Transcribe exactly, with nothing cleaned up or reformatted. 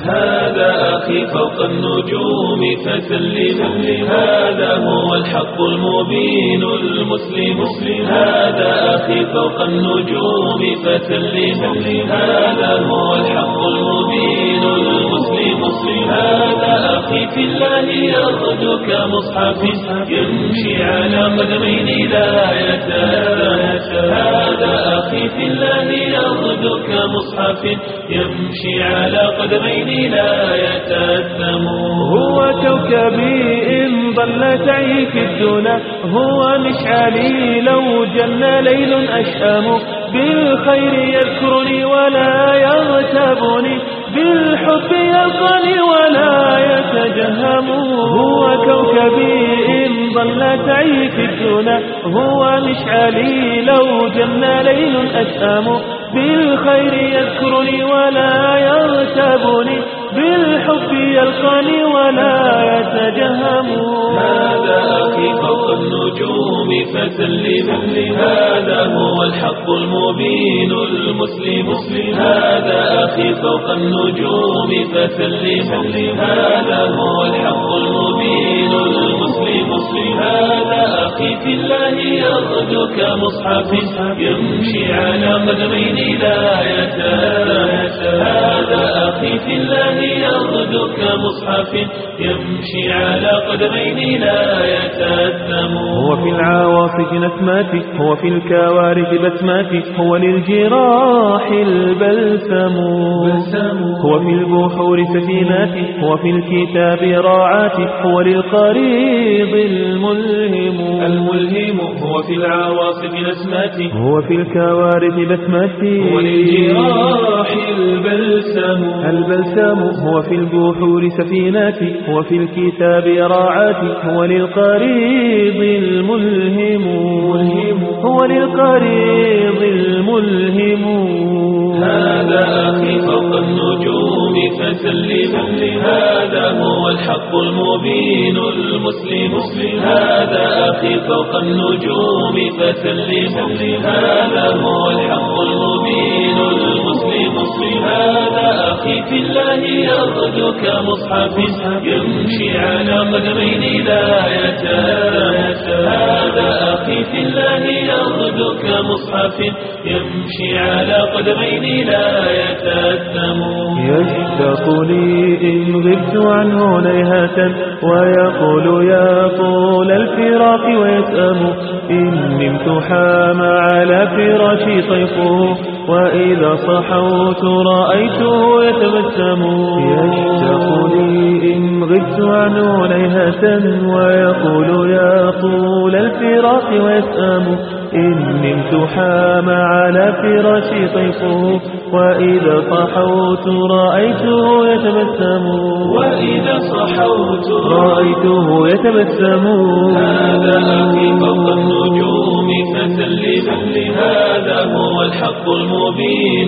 هذا أخي فوق النجوم فسلم، هذا هو الحق المبين المسلم. هذا أخي فوق النجوم فسلم، هذا هو الحق المبين المسلم. هذا أخي في الله يرجوك مصحف يمشي على قدمين لا يتأثم. هذا أخي في الله يرجوك مصحف يمشي على قدمين لا يتأثم. هو كوكبي إن ضل تعي في الدنا، هو مشعلي لو جن ليل أشأم. بالخير يذكرني ولا يغتابني، بالحب يلقاني ولا يتجهم. هو كوكبي إن ضل تعي في الدنا، هو مشعلي لو جن ليل أشأم. بالخير يذكرني ولا يغتابني، بالحب يلقاني ولا يتجهم. هذا أخي فوق النجوم فسلم، هذا هو الحق المبين المسلم. هذا أخي فوق النجوم فسلم، هذا هو الحق المبين المسلم. هذا أخي في الله يرجوك مصحف يمشي على قدمين لا يتأثم. هذا أخي في الله يرجوك مصحف يمشي على قدمين لا يتأثم. هو في العواصف نسماتي، هو في الكوارث بسماتي، هو للجراح البلسم. هو في البحور سفيناتي، هو في الكتاب راعاتي، هو للقريض الملهم. الملهم هو في العواصف نسماتي، هو في الكوارث بسماتي، هو للجراح البلسم. البلسم هو في البحور سفيناتي، هو في الكتاب راعاتي، هو للقريض الملهم. هو للقريض الملهم. هذا أخي فوق النجوم فسلم، هذا هو الحق المبين المسلم. هذا أخي فوق النجوم فسلم، هذا هو الحق المبين المسلم. هذا أخي في الله يرجوك مصحف يمشي على قدمين لا يتأثم. هذا أخي في الله يرجوك مصحف يمشي على قدمين لا يتأثم. يشتاق لي إن غبت عنه نيهة، ويقول يا طول الفراق ويسأم. إن نمت حام على فراشي طيفه، وإذا صحوت رأيته يتبسم. يشتاق لي إن غبت عنه نيهة، ويقول يا طول الفراق ويسأم. إن نمت حام على فراشي طيفه، وإذا صحوت رأيته يتبسم. وإذا صحوت رأيته يتبسم. هذا أخي فوق النجوم فسلم، هذا هو الحق المبين